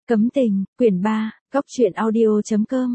Cấm tình, quyển 3, góc truyện audio.com,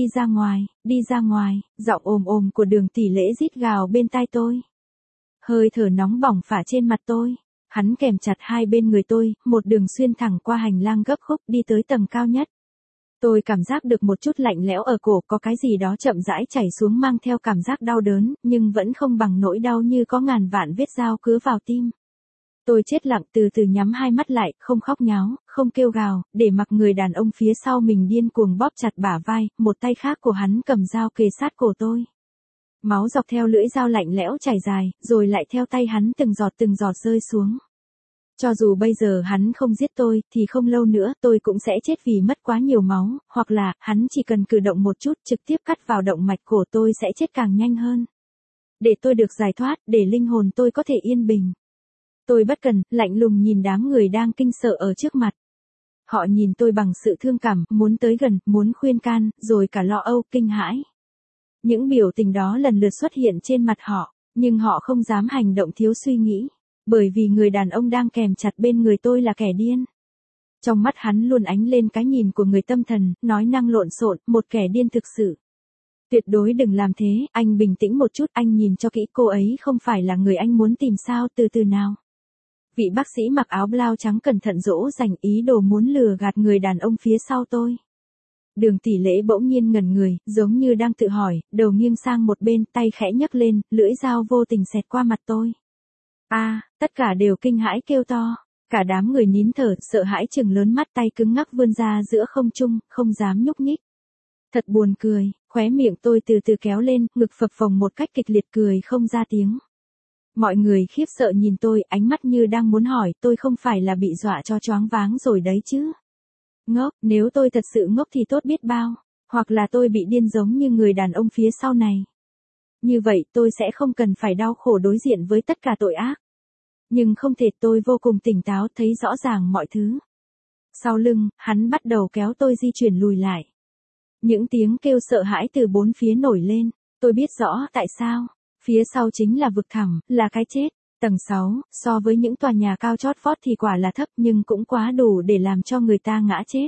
đi ra ngoài, giọng ồm ồm của Đường Tỷ Lễ rít gào bên tai tôi. Hơi thở nóng bỏng phả trên mặt tôi, hắn kèm chặt hai bên người tôi, một đường xuyên thẳng qua hành lang gấp khúc đi tới tầng cao nhất. Tôi cảm giác được một chút lạnh lẽo ở cổ, có cái gì đó chậm rãi chảy xuống mang theo cảm giác đau đớn, nhưng vẫn không bằng nỗi đau như có ngàn vạn vết dao cứa vào tim. Tôi chết lặng từ từ nhắm hai mắt lại, không khóc nháo, không kêu gào, để mặc người đàn ông phía sau mình điên cuồng bóp chặt bả vai, một tay khác của hắn cầm dao kề sát cổ tôi. Máu dọc theo lưỡi dao lạnh lẽo chảy dài, rồi lại theo tay hắn từng giọt rơi xuống. Cho dù bây giờ hắn không giết tôi, thì không lâu nữa tôi cũng sẽ chết vì mất quá nhiều máu, hoặc là, hắn chỉ cần cử động một chút trực tiếp cắt vào động mạch cổ tôi sẽ chết càng nhanh hơn. Để tôi được giải thoát, để linh hồn tôi có thể yên bình. Tôi bất cần, lạnh lùng nhìn đám người đang kinh sợ ở trước mặt. Họ nhìn tôi bằng sự thương cảm, muốn tới gần, muốn khuyên can, rồi cả lo âu, kinh hãi. Những biểu tình đó lần lượt xuất hiện trên mặt họ, nhưng họ không dám hành động thiếu suy nghĩ, bởi vì người đàn ông đang kèm chặt bên người tôi là kẻ điên. Trong mắt hắn luôn ánh lên cái nhìn của người tâm thần, nói năng lộn xộn, một kẻ điên thực sự. Tuyệt đối đừng làm thế, anh bình tĩnh một chút, anh nhìn cho kỹ, cô ấy không phải là người anh muốn tìm sao, từ từ nào. Vị bác sĩ mặc áo blau trắng cẩn thận dỗ dành, ý đồ muốn lừa gạt người đàn ông phía sau tôi. Đường Tỷ Lễ bỗng nhiên ngẩn người, giống như đang tự hỏi, đầu nghiêng sang một bên, tay khẽ nhấc lên, lưỡi dao vô tình xẹt qua mặt tôi. Tất cả đều kinh hãi kêu to, cả đám người nín thở, sợ hãi chừng lớn mắt, tay cứng ngắc vươn ra giữa không trung, không dám nhúc nhích. Thật buồn cười, khóe miệng tôi từ từ kéo lên, ngực phập phồng một cách kịch liệt, cười không ra tiếng. Mọi người khiếp sợ nhìn tôi, ánh mắt như đang muốn hỏi, tôi không phải là bị dọa cho choáng váng rồi đấy chứ. Ngốc, nếu tôi thật sự ngốc thì tốt biết bao, hoặc là tôi bị điên giống như người đàn ông phía sau này. Như vậy tôi sẽ không cần phải đau khổ đối diện với tất cả tội ác. Nhưng không thể, tôi vô cùng tỉnh táo, thấy rõ ràng mọi thứ. Sau lưng, hắn bắt đầu kéo tôi di chuyển lùi lại. Những tiếng kêu sợ hãi từ bốn phía nổi lên, tôi biết rõ tại sao. Phía sau chính là vực thẳm, là cái chết. Tầng 6, so với những tòa nhà cao chót vót thì quả là thấp, nhưng cũng quá đủ để làm cho người ta ngã chết.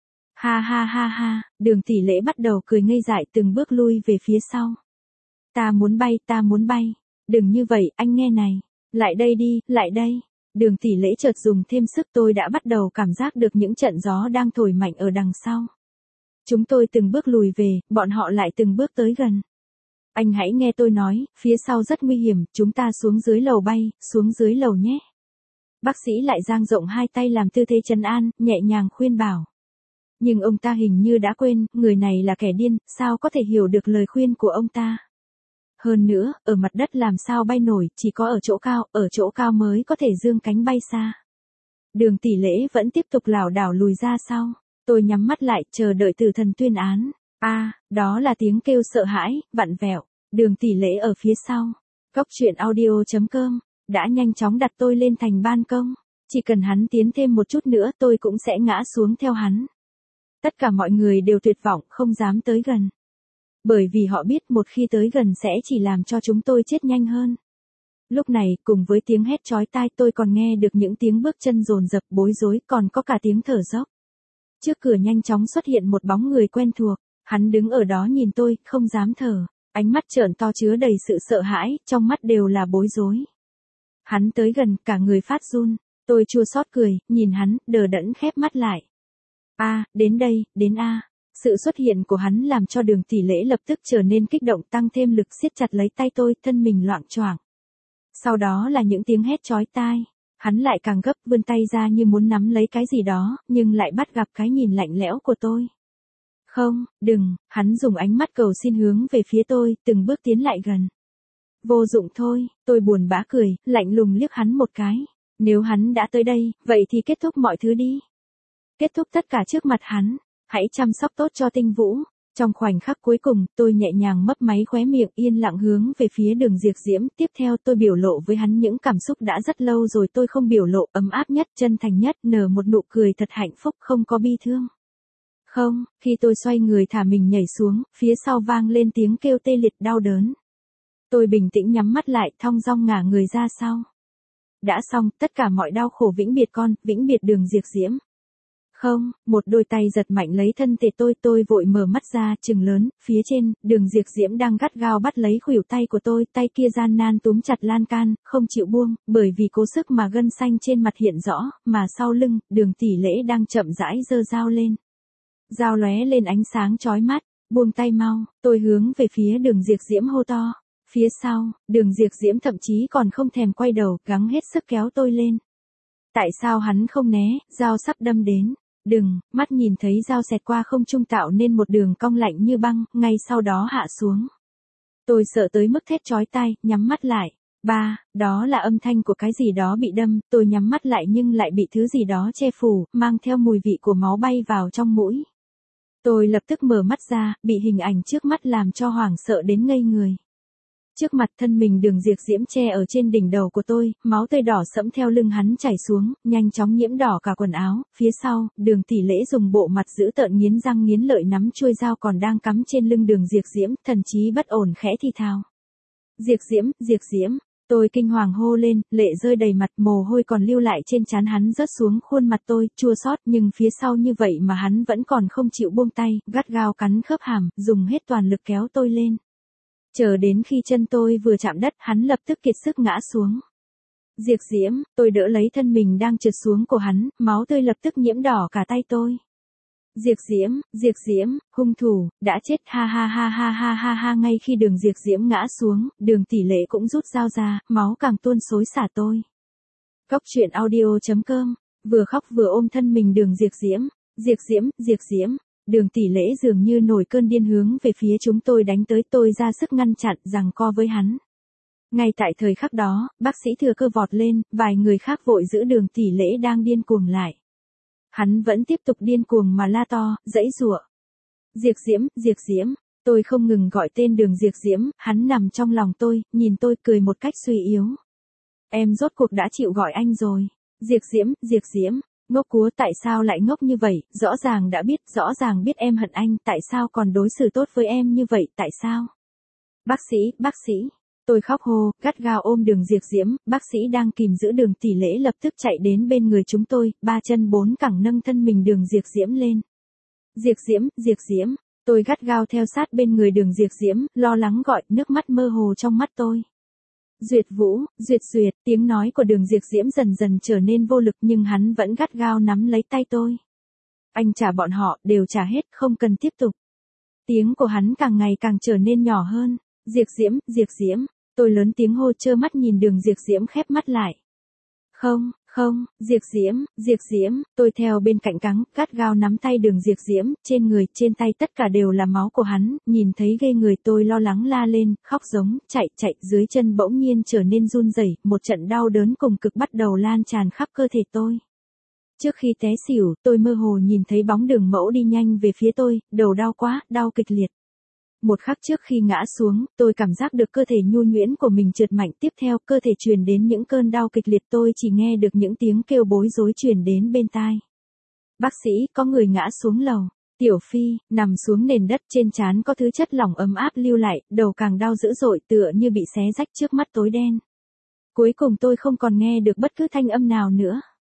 Ha ha ha ha, Đường Tỷ Lễ bắt đầu cười ngây dại, từng bước lui về phía sau. Ta muốn bay. Đừng như vậy, anh nghe này. Lại đây đi, lại đây. Đường Tỷ Lễ chợt dùng thêm sức, tôi đã bắt đầu cảm giác được những trận gió đang thổi mạnh ở đằng sau. Chúng tôi từng bước lùi về, bọn họ lại từng bước tới gần. Anh hãy nghe tôi nói, phía sau rất nguy hiểm, chúng ta xuống dưới lầu bay, xuống dưới lầu nhé. Bác sĩ lại dang rộng hai tay làm tư thế trấn an, nhẹ nhàng khuyên bảo. Nhưng ông ta hình như đã quên, người này là kẻ điên, sao có thể hiểu được lời khuyên của ông ta. Hơn nữa, ở mặt đất làm sao bay nổi, chỉ có ở chỗ cao mới có thể dương cánh bay xa. Đường Tỷ Lễ vẫn tiếp tục lảo đảo lùi ra sau. Tôi nhắm mắt lại, chờ đợi tử thần tuyên án. Đó là tiếng kêu sợ hãi, vặn vẹo. Đường Tỷ Lễ ở phía sau. Góc truyện audio.com đã nhanh chóng đặt tôi lên thành ban công. Chỉ cần hắn tiến thêm một chút nữa tôi cũng sẽ ngã xuống theo hắn. Tất cả mọi người đều tuyệt vọng, không dám tới gần. Bởi vì họ biết một khi tới gần sẽ chỉ làm cho chúng tôi chết nhanh hơn. Lúc này, cùng với tiếng hét chói tai, tôi còn nghe được những tiếng bước chân dồn dập bối rối, còn có cả tiếng thở dốc. Trước cửa nhanh chóng xuất hiện một bóng người quen thuộc. Hắn đứng ở đó nhìn tôi, không dám thở. Ánh mắt trợn to chứa đầy sự sợ hãi, trong mắt đều là bối rối. Hắn tới gần, cả người phát run. Tôi chua xót cười, nhìn hắn, đờ đẫn khép mắt lại. Đến đây, đến a. Sự xuất hiện của hắn làm cho Đường Tỷ Lễ lập tức trở nên kích động, tăng thêm lực siết chặt lấy tay tôi, thân mình loạng choạng. Sau đó là những tiếng hét chói tai. Hắn lại càng gấp, vươn tay ra như muốn nắm lấy cái gì đó, nhưng lại bắt gặp cái nhìn lạnh lẽo của tôi. Không, đừng, hắn dùng ánh mắt cầu xin hướng về phía tôi, từng bước tiến lại gần. Vô dụng thôi, tôi buồn bã cười, lạnh lùng liếc hắn một cái. Nếu hắn đã tới đây, vậy thì kết thúc mọi thứ đi. Kết thúc tất cả trước mặt hắn, hãy chăm sóc tốt cho Tinh Vũ. Trong khoảnh khắc cuối cùng, tôi nhẹ nhàng mấp máy khóe miệng, yên lặng hướng về phía Đường Diệp Diễm. Tiếp theo tôi biểu lộ với hắn những cảm xúc đã rất lâu rồi tôi không biểu lộ, ấm áp nhất, chân thành nhất, nở một nụ cười thật hạnh phúc, không có bi thương. Không, khi tôi xoay người thả mình nhảy xuống, phía sau vang lên tiếng kêu tê liệt đau đớn. Tôi bình tĩnh nhắm mắt lại, thong dong ngả người ra sau. Đã xong, tất cả mọi đau khổ vĩnh biệt con, vĩnh biệt Đường Diệp Diễm. Không, một đôi tay giật mạnh lấy thân thể tôi vội mở mắt ra, trừng lớn, phía trên, Đường Diệp Diễm đang gắt gao bắt lấy khuỷu tay của tôi, tay kia gian nan túm chặt lan can, không chịu buông, bởi vì cố sức mà gân xanh trên mặt hiện rõ, mà sau lưng, Đường Tỷ Lễ đang chậm rãi giơ dao lên. Dao lóe lên ánh sáng chói mắt, buông tay mau, tôi hướng về phía Đường Diệp Diễm hô to. Phía sau, Đường Diệp Diễm thậm chí còn không thèm quay đầu, gắng hết sức kéo tôi lên. Tại sao hắn không né, dao sắp đâm đến. Đừng, mắt nhìn thấy dao xẹt qua không trung tạo nên một đường cong lạnh như băng, ngay sau đó hạ xuống. Tôi sợ tới mức thét chói tai, nhắm mắt lại. Đó là âm thanh của cái gì đó bị đâm, tôi nhắm mắt lại nhưng lại bị thứ gì đó che phủ, mang theo mùi vị của máu bay vào trong mũi. Tôi lập tức mở mắt ra, bị hình ảnh trước mắt làm cho hoảng sợ đến ngây người. Trước mặt thân mình Đường Diệp Diễm che ở trên đỉnh đầu của tôi, máu tươi đỏ sẫm theo lưng hắn chảy xuống, nhanh chóng nhiễm đỏ cả quần áo, phía sau, Đường Tỷ Lễ dùng bộ mặt dữ tợn nghiến răng nghiến lợi nắm chuôi dao còn đang cắm trên lưng Đường Diệp Diễm, thần chí bất ổn khẽ thì thào. Diệp Diễm, tôi kinh hoàng hô lên, lệ rơi đầy mặt, mồ hôi còn lưu lại trên trán hắn rớt xuống khuôn mặt tôi, chua xót nhưng phía sau như vậy mà hắn vẫn còn không chịu buông tay, gắt gao cắn khớp hàm, dùng hết toàn lực kéo tôi lên. Chờ đến khi chân tôi vừa chạm đất, hắn lập tức kiệt sức ngã xuống. Diệp Diễm, tôi đỡ lấy thân mình đang trượt xuống của hắn, máu tươi lập tức nhiễm đỏ cả tay tôi. Diệp Diễm, hung thủ, đã chết, ha, ngay khi Đường Diệp Diễm ngã xuống, Đường Tỷ Lễ cũng rút dao ra, máu càng tuôn xối xả tôi. Cóc truyện audio.com, vừa khóc vừa ôm thân mình Đường Diệp Diễm. Đường Tỷ Lễ dường như nổi cơn điên hướng về phía chúng tôi đánh tới, tôi ra sức ngăn chặn, giằng co với hắn. Ngay tại thời khắc đó, bác sĩ Thừa Cơ vọt lên, vài người khác vội giữ Đường Tỷ Lễ đang điên cuồng lại. Hắn vẫn tiếp tục điên cuồng mà la to, giãy giụa. Diệp Diễm, tôi không ngừng gọi tên Đường Diệp Diễm, hắn nằm trong lòng tôi, nhìn tôi cười một cách suy yếu. Em rốt cuộc đã chịu gọi anh rồi. Diệp Diễm. Ngốc cúa, tại sao lại ngốc như vậy, rõ ràng biết em hận anh, tại sao còn đối xử tốt với em như vậy, tại sao? Bác sĩ, tôi khóc hô, gắt gao ôm Đường Diệp Diễm, bác sĩ đang kìm giữ Đường Tỷ Lễ lập tức chạy đến bên người chúng tôi, 3 chân 4 cẳng nâng thân mình Đường Diệp Diễm lên. Diệp Diễm, tôi gắt gao theo sát bên người Đường Diệp Diễm, lo lắng gọi, nước mắt mơ hồ trong mắt tôi. Duyệt, tiếng nói của Đường Diệp Diễm dần dần trở nên vô lực nhưng hắn vẫn gắt gao nắm lấy tay tôi. Anh trả bọn họ, đều trả hết, không cần tiếp tục. Tiếng của hắn càng ngày càng trở nên nhỏ hơn. Diệp Diễm, tôi lớn tiếng hô trơ mắt nhìn Đường Diệp Diễm khép mắt lại. Không, Diệp Diễm, tôi theo bên cạnh gắt gao nắm tay Đường Diệp Diễm, trên người, trên tay tất cả đều là máu của hắn, nhìn thấy ghê người tôi lo lắng la lên, khóc giống, chạy, dưới chân bỗng nhiên trở nên run rẩy, một trận đau đớn cùng cực bắt đầu lan tràn khắp cơ thể tôi. Trước khi té xỉu, tôi mơ hồ nhìn thấy bóng Đường Mẫu đi nhanh về phía tôi, đầu đau quá, đau kịch liệt. Một khắc trước khi ngã xuống, tôi cảm giác được cơ thể nhu nhuyễn của mình trượt mạnh, tiếp theo cơ thể truyền đến những cơn đau kịch liệt, tôi chỉ nghe được những tiếng kêu bối rối truyền đến bên tai. Bác sĩ, có người ngã xuống lầu. Tiểu Phi, nằm xuống nền đất, trên trán có thứ chất lỏng ấm áp lưu lại, đầu càng đau dữ dội tựa như bị xé rách, trước mắt tối đen. Cuối cùng tôi không còn nghe được bất cứ thanh âm nào nữa.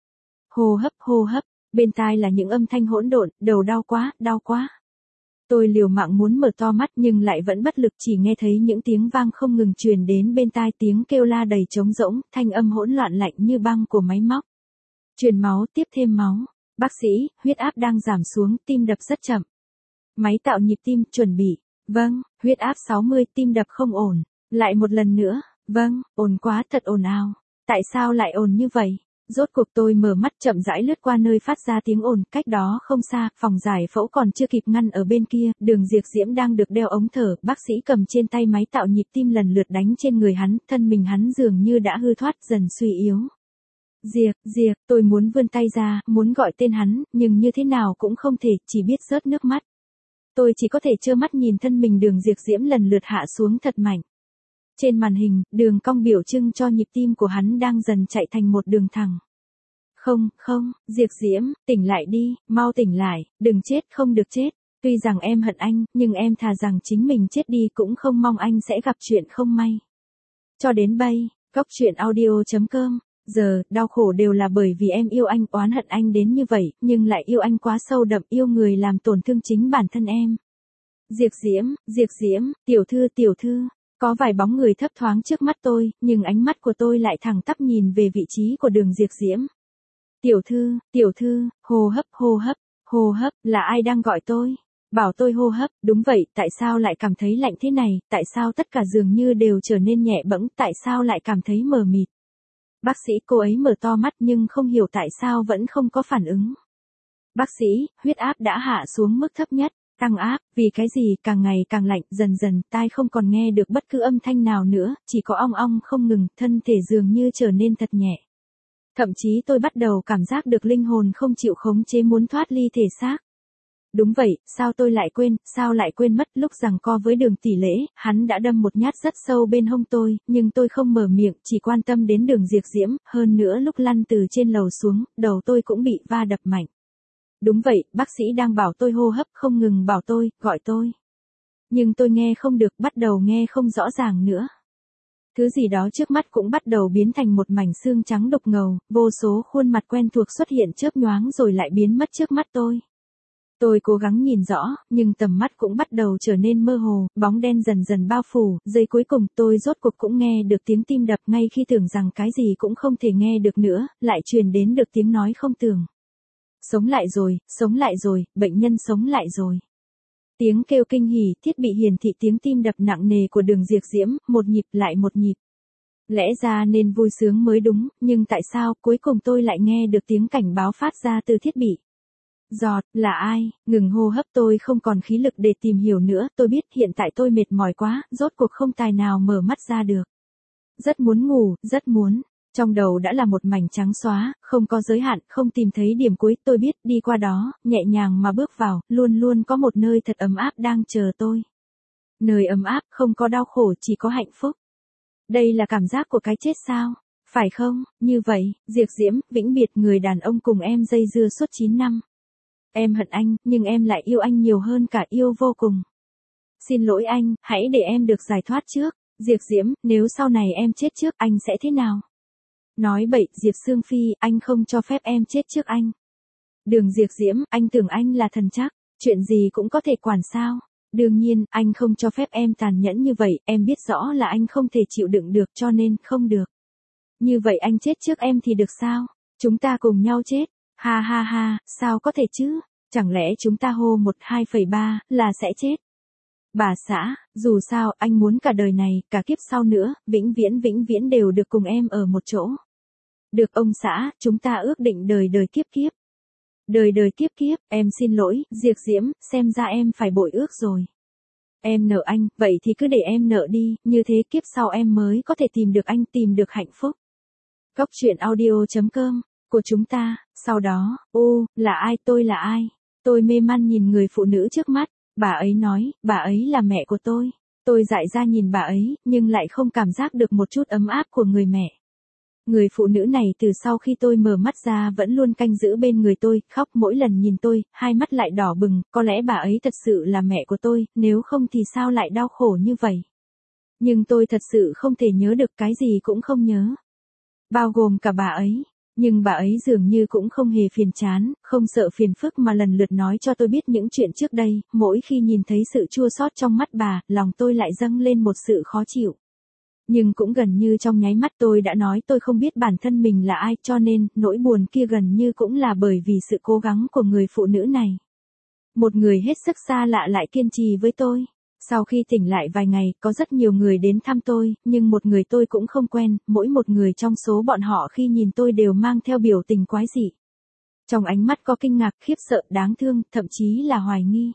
Hô hấp, bên tai là những âm thanh hỗn độn, đầu đau quá. Tôi liều mạng muốn mở to mắt nhưng lại vẫn bất lực, chỉ nghe thấy những tiếng vang không ngừng truyền đến bên tai, tiếng kêu la đầy trống rỗng, thanh âm hỗn loạn lạnh như băng của máy móc. Truyền máu, tiếp thêm máu. Bác sĩ, huyết áp đang giảm xuống, tim đập rất chậm. Máy tạo nhịp tim, chuẩn bị. Vâng, huyết áp 60, tim đập không ổn. Lại một lần nữa. Vâng, ồn quá, thật ồn ào. Tại sao lại ồn như vậy? Rốt cuộc tôi mở mắt chậm rãi lướt qua nơi phát ra tiếng ồn, cách đó không xa, phòng giải phẫu còn chưa kịp ngăn ở bên kia, Đường Diệp Diễm đang được đeo ống thở, bác sĩ cầm trên tay máy tạo nhịp tim lần lượt đánh trên người hắn, thân mình hắn dường như đã hư thoát dần suy yếu. Diệp, tôi muốn vươn tay ra, muốn gọi tên hắn, nhưng như thế nào cũng không thể, chỉ biết rớt nước mắt. Tôi chỉ có thể trơ mắt nhìn thân mình Đường Diệp Diễm lần lượt hạ xuống thật mạnh. Trên màn hình, đường cong biểu trưng cho nhịp tim của hắn đang dần chạy thành một đường thẳng. Không, Diệp Diễm, tỉnh lại đi, mau tỉnh lại, đừng chết, không được chết. Tuy rằng em hận anh, nhưng em thà rằng chính mình chết đi cũng không mong anh sẽ gặp chuyện không may. Cho đến bây, cóc truyện audio.com Giờ, đau khổ đều là bởi vì em yêu anh, oán hận anh đến như vậy, nhưng lại yêu anh quá sâu đậm, yêu người làm tổn thương chính bản thân em. Diệp Diễm, tiểu thư, có vài bóng người thấp thoáng trước mắt tôi, nhưng ánh mắt của tôi lại thẳng tắp nhìn về vị trí của đường Diệp Diễm. Tiểu thư, hô hấp, là ai đang gọi tôi? Bảo tôi hô hấp, đúng vậy, tại sao lại cảm thấy lạnh thế này, tại sao tất cả dường như đều trở nên nhẹ bẫng, tại sao lại cảm thấy mờ mịt? Bác sĩ, cô ấy mở to mắt nhưng không hiểu tại sao vẫn không có phản ứng. Bác sĩ, huyết áp đã hạ xuống mức thấp nhất, tăng áp, vì cái gì, càng ngày càng lạnh, dần dần, tai không còn nghe được bất cứ âm thanh nào nữa, chỉ có ong ong không ngừng, thân thể dường như trở nên thật nhẹ. Thậm chí tôi bắt đầu cảm giác được linh hồn không chịu khống chế muốn thoát ly thể xác. Đúng vậy, sao lại quên mất lúc giằng co với Đường Tỷ Lễ, hắn đã đâm một nhát rất sâu bên hông tôi, nhưng tôi không mở miệng, chỉ quan tâm đến Đường Diệp Diễm, hơn nữa lúc lăn từ trên lầu xuống, đầu tôi cũng bị va đập mạnh. Đúng vậy, bác sĩ đang bảo tôi hô hấp, không ngừng bảo tôi, gọi tôi. Nhưng tôi nghe không được, bắt đầu nghe không rõ ràng nữa. Thứ gì đó trước mắt cũng bắt đầu biến thành một mảnh xương trắng đục ngầu, vô số khuôn mặt quen thuộc xuất hiện chớp nhoáng rồi lại biến mất trước mắt tôi. Tôi cố gắng nhìn rõ, nhưng tầm mắt cũng bắt đầu trở nên mơ hồ, bóng đen dần dần bao phủ, giây cuối cùng tôi rốt cuộc cũng nghe được tiếng tim đập ngay khi tưởng rằng cái gì cũng không thể nghe được nữa, lại truyền đến được tiếng nói không tưởng. Sống lại rồi, bệnh nhân sống lại rồi. Tiếng kêu kinh hỉ, thiết bị hiển thị tiếng tim đập nặng nề của Đường Diệp Diễm, một nhịp lại một nhịp. Lẽ ra nên vui sướng mới đúng, nhưng tại sao cuối cùng tôi lại nghe được tiếng cảnh báo phát ra từ thiết bị? Là ai? Ngừng hô hấp, tôi không còn khí lực để tìm hiểu nữa, tôi biết hiện tại tôi mệt mỏi quá, rốt cuộc không tài nào mở mắt ra được. Rất muốn ngủ, rất muốn. Trong đầu đã là một mảnh trắng xóa, không có giới hạn, không tìm thấy điểm cuối, tôi biết đi qua đó, nhẹ nhàng mà bước vào, luôn luôn có một nơi thật ấm áp đang chờ tôi. Nơi ấm áp, không có đau khổ, chỉ có hạnh phúc. Đây là cảm giác của cái chết sao? Phải không? Như vậy, Diệp Diễm, vĩnh biệt người đàn ông cùng em dây dưa suốt 9 năm. Em hận anh, nhưng em lại yêu anh nhiều hơn cả, yêu vô cùng. Xin lỗi anh, hãy để em được giải thoát trước. Diệp Diễm, nếu sau này em chết trước, anh sẽ thế nào? Nói bậy, Diệp Sương Phi, anh không cho phép em chết trước anh. Đường Diệp Diễm, anh tưởng anh là thần chắc, chuyện gì cũng có thể quản sao? Đương nhiên, anh không cho phép em tàn nhẫn như vậy, em biết rõ là anh không thể chịu đựng được cho nên không được. Như vậy anh chết trước em thì được sao? Chúng ta cùng nhau chết. Ha ha ha, sao có thể chứ? Chẳng lẽ chúng ta hô 12,3 là sẽ chết? Bà xã, dù sao, anh muốn cả đời này, cả kiếp sau nữa, vĩnh viễn đều được cùng em ở một chỗ. Được ông xã, chúng ta ước định đời đời kiếp kiếp. Đời đời kiếp kiếp, em xin lỗi, Diệp Diễm, xem ra em phải bội ước rồi. Em nợ anh, vậy thì cứ để em nợ đi, như thế kiếp sau em mới có thể tìm được anh, tìm được hạnh phúc. Cốc truyện audio.com, của chúng ta, sau đó, là ai, tôi là ai? Tôi mê man nhìn người phụ nữ trước mắt, bà ấy nói, bà ấy là mẹ của tôi. Tôi dại ra nhìn bà ấy, nhưng lại không cảm giác được một chút ấm áp của người mẹ. Người phụ nữ này từ sau khi tôi mở mắt ra vẫn luôn canh giữ bên người tôi, khóc mỗi lần nhìn tôi, hai mắt lại đỏ bừng, có lẽ bà ấy thật sự là mẹ của tôi, nếu không thì sao lại đau khổ như vậy. Nhưng tôi thật sự không thể nhớ được, cái gì cũng không nhớ. Bao gồm cả bà ấy. Nhưng bà ấy dường như cũng không hề phiền chán, không sợ phiền phức mà lần lượt nói cho tôi biết những chuyện trước đây, mỗi khi nhìn thấy sự chua xót trong mắt bà, lòng tôi lại dâng lên một sự khó chịu. Nhưng cũng gần như trong nháy mắt tôi đã nói tôi không biết bản thân mình là ai, cho nên, nỗi buồn kia gần như cũng là bởi vì sự cố gắng của người phụ nữ này. Một người hết sức xa lạ lại kiên trì với tôi. Sau khi tỉnh lại vài ngày, có rất nhiều người đến thăm tôi, nhưng một người tôi cũng không quen, mỗi một người trong số bọn họ khi nhìn tôi đều mang theo biểu tình quái dị. Trong ánh mắt có kinh ngạc, khiếp sợ, đáng thương, thậm chí là hoài nghi.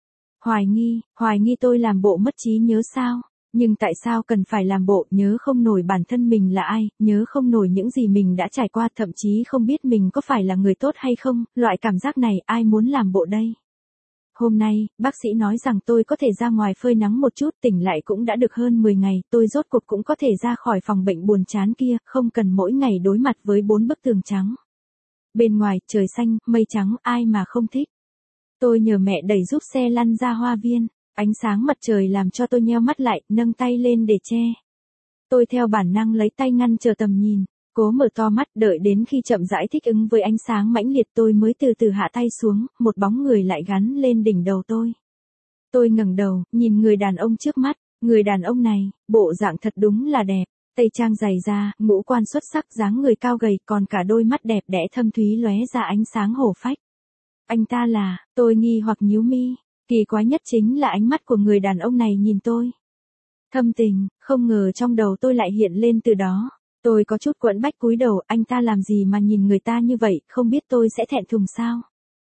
Hoài nghi tôi làm bộ mất trí nhớ sao? Nhưng tại sao cần phải làm bộ, nhớ không nổi bản thân mình là ai, nhớ không nổi những gì mình đã trải qua, thậm chí không biết mình có phải là người tốt hay không, loại cảm giác này ai muốn làm bộ đây? Hôm nay, bác sĩ nói rằng tôi có thể ra ngoài phơi nắng một chút, tỉnh lại cũng đã được hơn 10 ngày, tôi rốt cuộc cũng có thể ra khỏi phòng bệnh buồn chán kia, không cần mỗi ngày đối mặt với 4 bức tường trắng. Bên ngoài, trời xanh, mây trắng, ai mà không thích. Tôi nhờ mẹ đẩy giúp xe lăn ra hoa viên, ánh sáng mặt trời làm cho tôi nheo mắt lại, nâng tay lên để che. Tôi theo bản năng lấy tay ngăn trở tầm nhìn. Cố mở to mắt, đợi đến khi chậm rãi thích ứng với ánh sáng mãnh liệt tôi mới từ từ hạ tay xuống, một bóng người lại gắn lên đỉnh đầu tôi. Tôi ngẩng đầu, nhìn người đàn ông trước mắt, người đàn ông này, bộ dạng thật đúng là đẹp, tây trang dày da, ngũ quan xuất sắc, dáng người cao gầy, còn cả đôi mắt đẹp đẽ thâm thúy lóe ra ánh sáng hổ phách. Anh ta là, tôi nghi hoặc nhíu mi, kỳ quái nhất chính là ánh mắt của người đàn ông này nhìn tôi. Thâm tình, không ngờ trong đầu tôi lại hiện lên từ đó. Tôi có chút quẫn bách cúi đầu, anh ta làm gì mà nhìn người ta như vậy, không biết tôi sẽ thẹn thùng sao?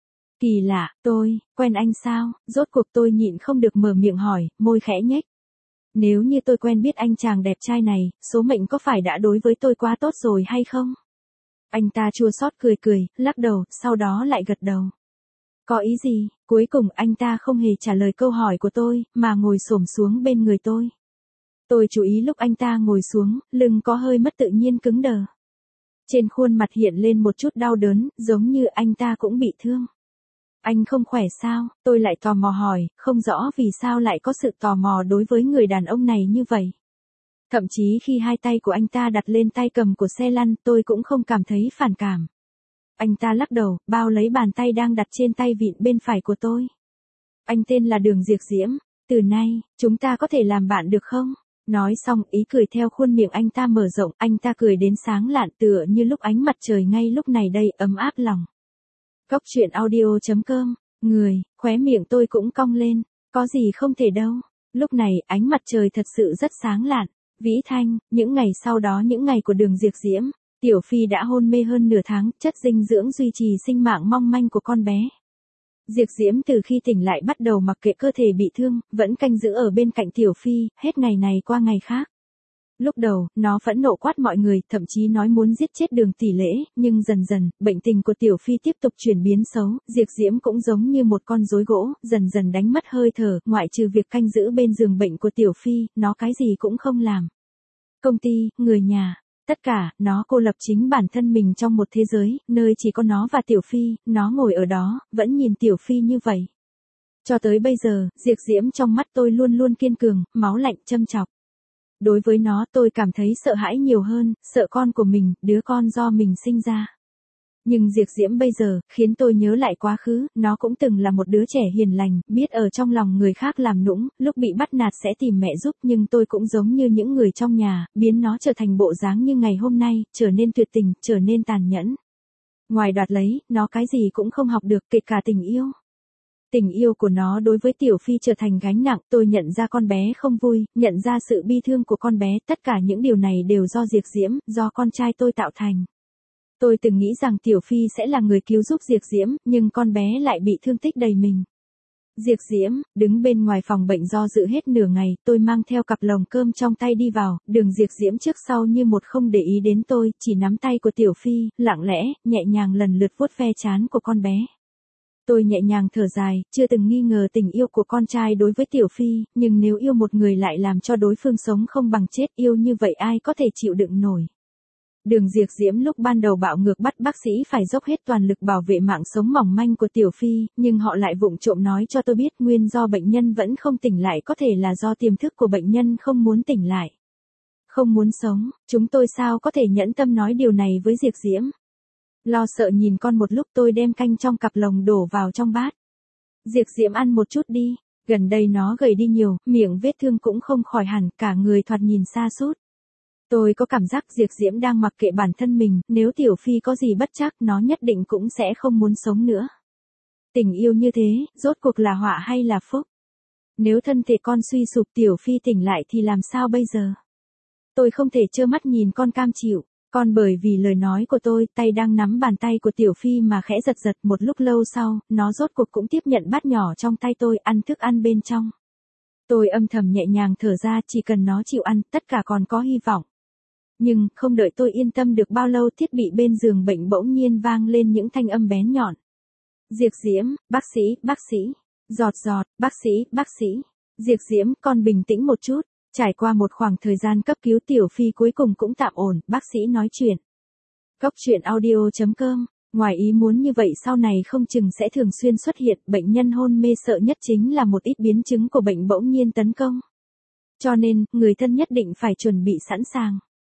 Kỳ lạ, tôi, quen anh sao? Rốt cuộc tôi nhịn không được mở miệng hỏi, môi khẽ nhếch. Nếu như tôi quen biết anh chàng đẹp trai này, số mệnh có phải đã đối với tôi quá tốt rồi hay không? Anh ta chua xót cười cười, lắc đầu, sau đó lại gật đầu. Có ý gì? Cuối cùng anh ta không hề trả lời câu hỏi của tôi, mà ngồi xổm xuống bên người tôi. Tôi chú ý lúc anh ta ngồi xuống, lưng có hơi mất tự nhiên cứng đờ. Trên khuôn mặt hiện lên một chút đau đớn, giống như anh ta cũng bị thương. Anh không khỏe sao? Tôi lại tò mò hỏi, không rõ vì sao lại có sự tò mò đối với người đàn ông này như vậy. Thậm chí khi hai tay của anh ta đặt lên tay cầm của xe lăn, tôi cũng không cảm thấy phản cảm. Anh ta lắc đầu, bao lấy bàn tay đang đặt trên tay vịn bên phải của tôi. Anh tên là Đường Diệp Diễm, từ nay, chúng ta có thể làm bạn được không? Nói xong, ý cười theo khuôn miệng anh ta mở rộng, anh ta cười đến sáng lạn tựa như lúc ánh mặt trời ngay lúc này đây, ấm áp lòng. Góc truyện audio.com, người, khóe miệng tôi cũng cong lên, có gì không thể đâu. Lúc này, ánh mặt trời thật sự rất sáng lạn. Vĩ Thanh, những ngày sau đó những ngày của Đường Diệp Diễm, Tiểu Phi đã hôn mê hơn nửa tháng, chất dinh dưỡng duy trì sinh mạng mong manh của con bé. Diệp Diễm từ khi tỉnh lại bắt đầu mặc kệ cơ thể bị thương, vẫn canh giữ ở bên cạnh Tiểu Phi, hết ngày này qua ngày khác. Lúc đầu, nó phẫn nộ quát mọi người, thậm chí nói muốn giết chết Đường Tỷ Lễ, nhưng dần dần, bệnh tình của Tiểu Phi tiếp tục chuyển biến xấu, Diệp Diễm cũng giống như một con rối gỗ, dần dần đánh mất hơi thở, ngoại trừ việc canh giữ bên giường bệnh của Tiểu Phi, nó cái gì cũng không làm. Công ty, người nhà, tất cả, nó cô lập chính bản thân mình trong một thế giới, nơi chỉ có nó và Tiểu Phi, nó ngồi ở đó, vẫn nhìn Tiểu Phi như vậy. Cho tới bây giờ, Diệp Diễm trong mắt tôi luôn luôn kiên cường, máu lạnh châm chọc. Đối với nó tôi cảm thấy sợ hãi nhiều hơn, sợ con của mình, đứa con do mình sinh ra. Nhưng Diệp Diễm bây giờ, khiến tôi nhớ lại quá khứ, nó cũng từng là một đứa trẻ hiền lành, biết ở trong lòng người khác làm nũng, lúc bị bắt nạt sẽ tìm mẹ giúp, nhưng tôi cũng giống như những người trong nhà, biến nó trở thành bộ dáng như ngày hôm nay, trở nên tuyệt tình, trở nên tàn nhẫn. Ngoài đoạt lấy, nó cái gì cũng không học được, kể cả tình yêu. Tình yêu của nó đối với Tiểu Phi trở thành gánh nặng, tôi nhận ra con bé không vui, nhận ra sự bi thương của con bé, tất cả những điều này đều do Diệp Diễm, do con trai tôi tạo thành. Tôi từng nghĩ rằng Tiểu Phi sẽ là người cứu giúp Diệp Diễm, nhưng con bé lại bị thương tích đầy mình. Diệp Diễm, đứng bên ngoài phòng bệnh do dự hết nửa ngày, tôi mang theo cặp lồng cơm trong tay đi vào, Đường Diệp Diễm trước sau như một không để ý đến tôi, chỉ nắm tay của Tiểu Phi, lặng lẽ, nhẹ nhàng lần lượt vuốt ve trán của con bé. Tôi nhẹ nhàng thở dài, chưa từng nghi ngờ tình yêu của con trai đối với Tiểu Phi, nhưng nếu yêu một người lại làm cho đối phương sống không bằng chết, yêu như vậy ai có thể chịu đựng nổi. Đường Diệp Diễm lúc ban đầu bạo ngược bắt bác sĩ phải dốc hết toàn lực bảo vệ mạng sống mỏng manh của Tiểu Phi, nhưng họ lại vụng trộm nói cho tôi biết nguyên do bệnh nhân vẫn không tỉnh lại có thể là do tiềm thức của bệnh nhân không muốn tỉnh lại. Không muốn sống, chúng tôi sao có thể nhẫn tâm nói điều này với Diệp Diễm. Lo sợ nhìn con một lúc tôi đem canh trong cặp lồng đổ vào trong bát. Diệp Diễm ăn một chút đi, gần đây nó gầy đi nhiều, miệng vết thương cũng không khỏi hẳn, cả người thoạt nhìn sa sút. Tôi có cảm giác Diệp Diễm đang mặc kệ bản thân mình, nếu Tiểu Phi có gì bất trắc nó nhất định cũng sẽ không muốn sống nữa. Tình yêu như thế, rốt cuộc là họa hay là phúc? Nếu thân thể con suy sụp Tiểu Phi tỉnh lại thì làm sao bây giờ? Tôi không thể trơ mắt nhìn con cam chịu. Còn bởi vì lời nói của tôi, tay đang nắm bàn tay của Tiểu Phi mà khẽ giật giật, một lúc lâu sau, nó rốt cuộc cũng tiếp nhận bát nhỏ trong tay tôi, ăn thức ăn bên trong. Tôi âm thầm nhẹ nhàng thở ra, chỉ cần nó chịu ăn, tất cả còn có hy vọng. Nhưng, không đợi tôi yên tâm được bao lâu, thiết bị bên giường bệnh bỗng nhiên vang lên những thanh âm bén nhọn. Diệp Diễm, bác sĩ, giọt giọt, bác sĩ. Diệp Diễm, con bình tĩnh một chút. Trải qua một khoảng thời gian cấp cứu Tiểu Phi cuối cùng cũng tạm ổn, bác sĩ nói chuyện. Góc truyện audio.com, ngoài ý muốn như vậy sau này không chừng sẽ thường xuyên xuất hiện, bệnh nhân hôn mê sợ nhất chính là một ít biến chứng của bệnh bỗng nhiên tấn công. Cho nên, người thân nhất định phải chuẩn bị sẵn sàng.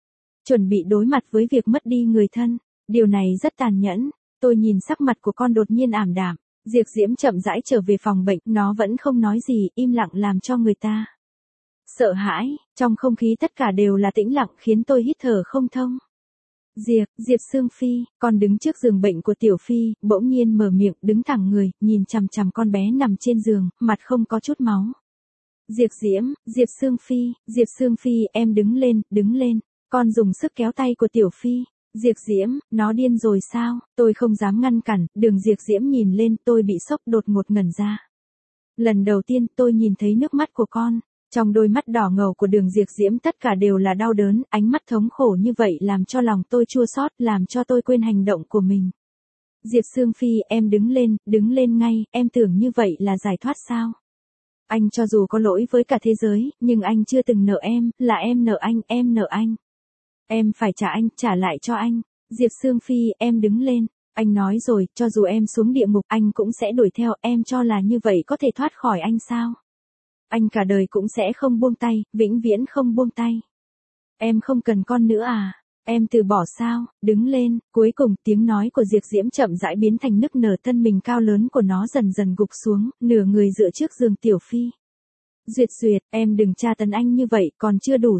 chuẩn bị đối mặt với việc mất đi người thân. Điều này rất tàn nhẫn. Tôi nhìn sắc mặt của con đột nhiên ảm đạm. Diệp Diễm chậm rãi trở về phòng bệnh, nó vẫn không nói gì, im lặng làm cho người ta sợ hãi. Trong không khí tất cả đều là tĩnh lặng khiến tôi hít thở không thông. Diệp Sương Phi, con đứng trước giường bệnh của Tiểu Phi, bỗng nhiên mở miệng, đứng thẳng người, nhìn chằm chằm con bé nằm trên giường, mặt không có chút máu. Diệp Sương Phi, em đứng lên. Con dùng sức kéo tay của Tiểu Phi. Diệp Diễm, nó điên rồi sao? Tôi không dám ngăn cản, Đường Diệp Diễm nhìn lên, tôi bị sốc đột ngột ngẩn ra. Lần đầu tiên tôi nhìn thấy nước mắt của con. Trong đôi mắt đỏ ngầu của Đường Diệp Diễm tất cả đều là đau đớn, ánh mắt thống khổ như vậy làm cho lòng tôi chua xót, làm cho tôi quên hành động của mình. Diệp Sương Phi, em đứng lên ngay, em tưởng như vậy là giải thoát sao? Anh cho dù có lỗi với cả thế giới, nhưng anh chưa từng nợ em, là em nợ anh. Em phải trả anh, trả lại cho anh. Diệp Sương Phi, em đứng lên. Anh nói rồi, cho dù em xuống địa ngục, anh cũng sẽ đuổi theo, em cho là như vậy có thể thoát khỏi anh sao? Anh cả đời cũng sẽ không buông tay, vĩnh viễn không buông tay. Em không cần con nữa à? Em từ bỏ sao? Đứng lên. Cuối cùng tiếng nói của Diệp Diễm chậm rãi biến thành nức nở, thân mình cao lớn của nó dần dần gục xuống, nửa người dựa trước giường Tiểu Phi. Duyệt, em đừng tra tấn anh như vậy, còn chưa đủ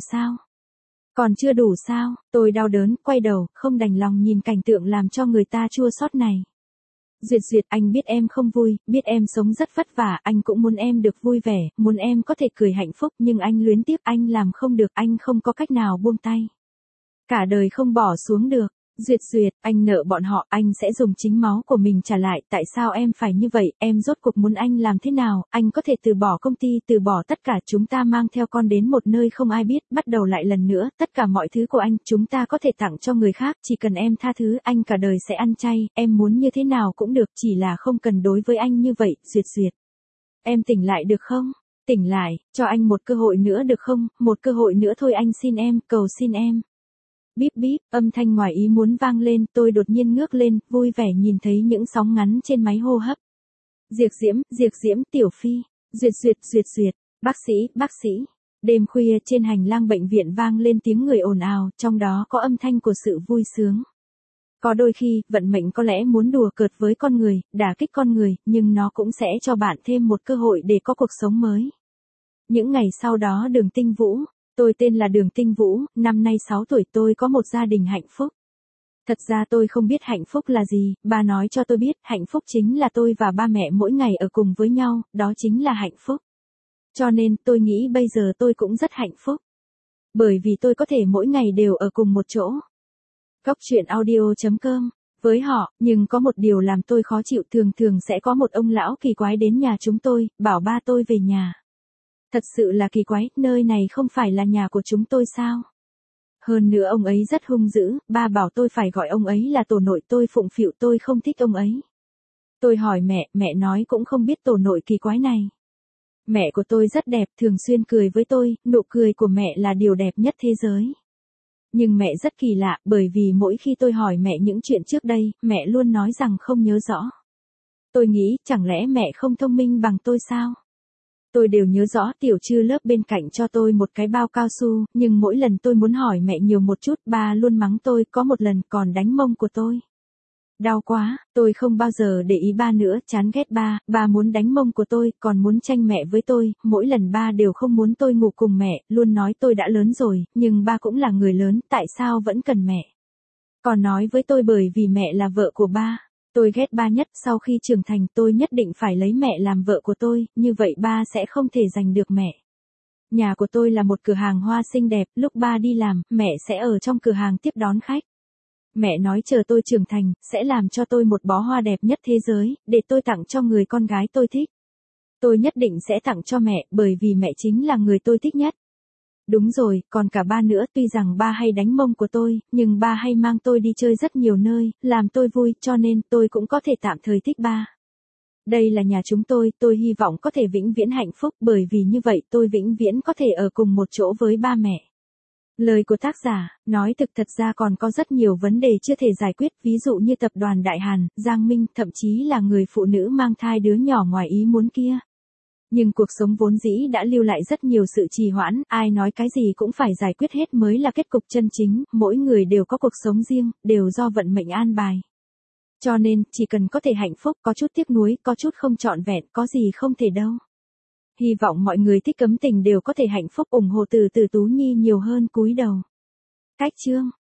sao? Tôi đau đớn, quay đầu, không đành lòng nhìn cảnh tượng làm cho người ta chua xót này. Duyệt, anh biết em không vui, biết em sống rất vất vả, anh cũng muốn em được vui vẻ, muốn em có thể cười hạnh phúc, nhưng anh luyến tiếc, anh làm không được, anh không có cách nào buông tay. Cả đời không bỏ xuống được. Duyệt, anh nợ bọn họ, anh sẽ dùng chính máu của mình trả lại, tại sao em phải như vậy, em rốt cuộc muốn anh làm thế nào, anh có thể từ bỏ công ty, từ bỏ tất cả, chúng ta mang theo con đến một nơi không ai biết, bắt đầu lại lần nữa, tất cả mọi thứ của anh, chúng ta có thể tặng cho người khác, chỉ cần em tha thứ, anh cả đời sẽ ăn chay, em muốn như thế nào cũng được, chỉ là không cần đối với anh như vậy, Duyệt. Em tỉnh lại được không? Tỉnh lại, cho anh một cơ hội nữa được không, một cơ hội nữa thôi anh xin em, cầu xin em. Bíp, âm thanh ngoài ý muốn vang lên, tôi đột nhiên ngước lên, vui vẻ nhìn thấy những sóng ngắn trên máy hô hấp. Diệp Diễm, Tiểu Phi, Duyệt, bác sĩ. Đêm khuya trên hành lang bệnh viện vang lên tiếng người ồn ào, trong đó có âm thanh của sự vui sướng. Có đôi khi, vận mệnh có lẽ muốn đùa cợt với con người, đả kích con người, nhưng nó cũng sẽ cho bạn thêm một cơ hội để có cuộc sống mới. Những ngày sau đó Đường Tinh Vũ. Tôi tên là Đường Tinh Vũ, năm nay 6 tuổi, tôi có một gia đình hạnh phúc. Thật ra tôi không biết hạnh phúc là gì, bà nói cho tôi biết, hạnh phúc chính là tôi và ba mẹ mỗi ngày ở cùng với nhau, đó chính là hạnh phúc. Cho nên, tôi nghĩ bây giờ tôi cũng rất hạnh phúc. Bởi vì tôi có thể mỗi ngày đều ở cùng một chỗ. Coctruyện.audio.com. Với họ, nhưng có một điều làm tôi khó chịu, thường sẽ có một ông lão kỳ quái đến nhà chúng tôi, bảo ba tôi về nhà. Thật sự là kỳ quái, nơi này không phải là nhà của chúng tôi sao? Hơn nữa ông ấy rất hung dữ, ba bảo tôi phải gọi ông ấy là tổ nội, tôi phụng phịu, tôi không thích ông ấy. Tôi hỏi mẹ nói cũng không biết tổ nội kỳ quái này. Mẹ của tôi rất đẹp, thường xuyên cười với tôi, nụ cười của mẹ là điều đẹp nhất thế giới. Nhưng mẹ rất kỳ lạ, bởi vì mỗi khi tôi hỏi mẹ những chuyện trước đây, mẹ luôn nói rằng không nhớ rõ. Tôi nghĩ, chẳng lẽ mẹ không thông minh bằng tôi sao? Tôi đều nhớ rõ, Tiểu Trư lớp bên cạnh cho tôi một cái bao cao su, nhưng mỗi lần tôi muốn hỏi mẹ nhiều một chút, ba luôn mắng tôi, có một lần còn đánh mông của tôi. Đau quá, tôi không bao giờ để ý ba nữa, chán ghét ba muốn đánh mông của tôi, còn muốn tranh mẹ với tôi, mỗi lần ba đều không muốn tôi ngủ cùng mẹ, luôn nói tôi đã lớn rồi, nhưng ba cũng là người lớn, tại sao vẫn cần mẹ? Còn nói với tôi bởi vì mẹ là vợ của ba. Tôi ghét ba nhất, sau khi trưởng thành tôi nhất định phải lấy mẹ làm vợ của tôi, như vậy ba sẽ không thể giành được mẹ. Nhà của tôi là một cửa hàng hoa xinh đẹp, lúc ba đi làm, mẹ sẽ ở trong cửa hàng tiếp đón khách. Mẹ nói chờ tôi trưởng thành, sẽ làm cho tôi một bó hoa đẹp nhất thế giới, để tôi tặng cho người con gái tôi thích. Tôi nhất định sẽ tặng cho mẹ, bởi vì mẹ chính là người tôi thích nhất. Đúng rồi, còn cả ba nữa, tuy rằng ba hay đánh mông của tôi, nhưng ba hay mang tôi đi chơi rất nhiều nơi, làm tôi vui, cho nên tôi cũng có thể tạm thời thích ba. Đây là nhà chúng tôi hy vọng có thể vĩnh viễn hạnh phúc, bởi vì như vậy tôi vĩnh viễn có thể ở cùng một chỗ với ba mẹ. Lời của tác giả, nói thật ra còn có rất nhiều vấn đề chưa thể giải quyết, ví dụ như tập đoàn Đại Hàn, Giang Minh, thậm chí là người phụ nữ mang thai đứa nhỏ ngoài ý muốn kia. Nhưng cuộc sống vốn dĩ đã lưu lại rất nhiều sự trì hoãn, ai nói cái gì cũng phải giải quyết hết mới là kết cục chân chính, mỗi người đều có cuộc sống riêng, đều do vận mệnh an bài. Cho nên, chỉ cần có thể hạnh phúc, có chút tiếc nuối, có chút không trọn vẹn, có gì không thể đâu. Hy vọng mọi người thích Cấm Tình đều có thể hạnh phúc, ủng hộ từ Tú Nhi nhiều hơn, cúi đầu. Cách chương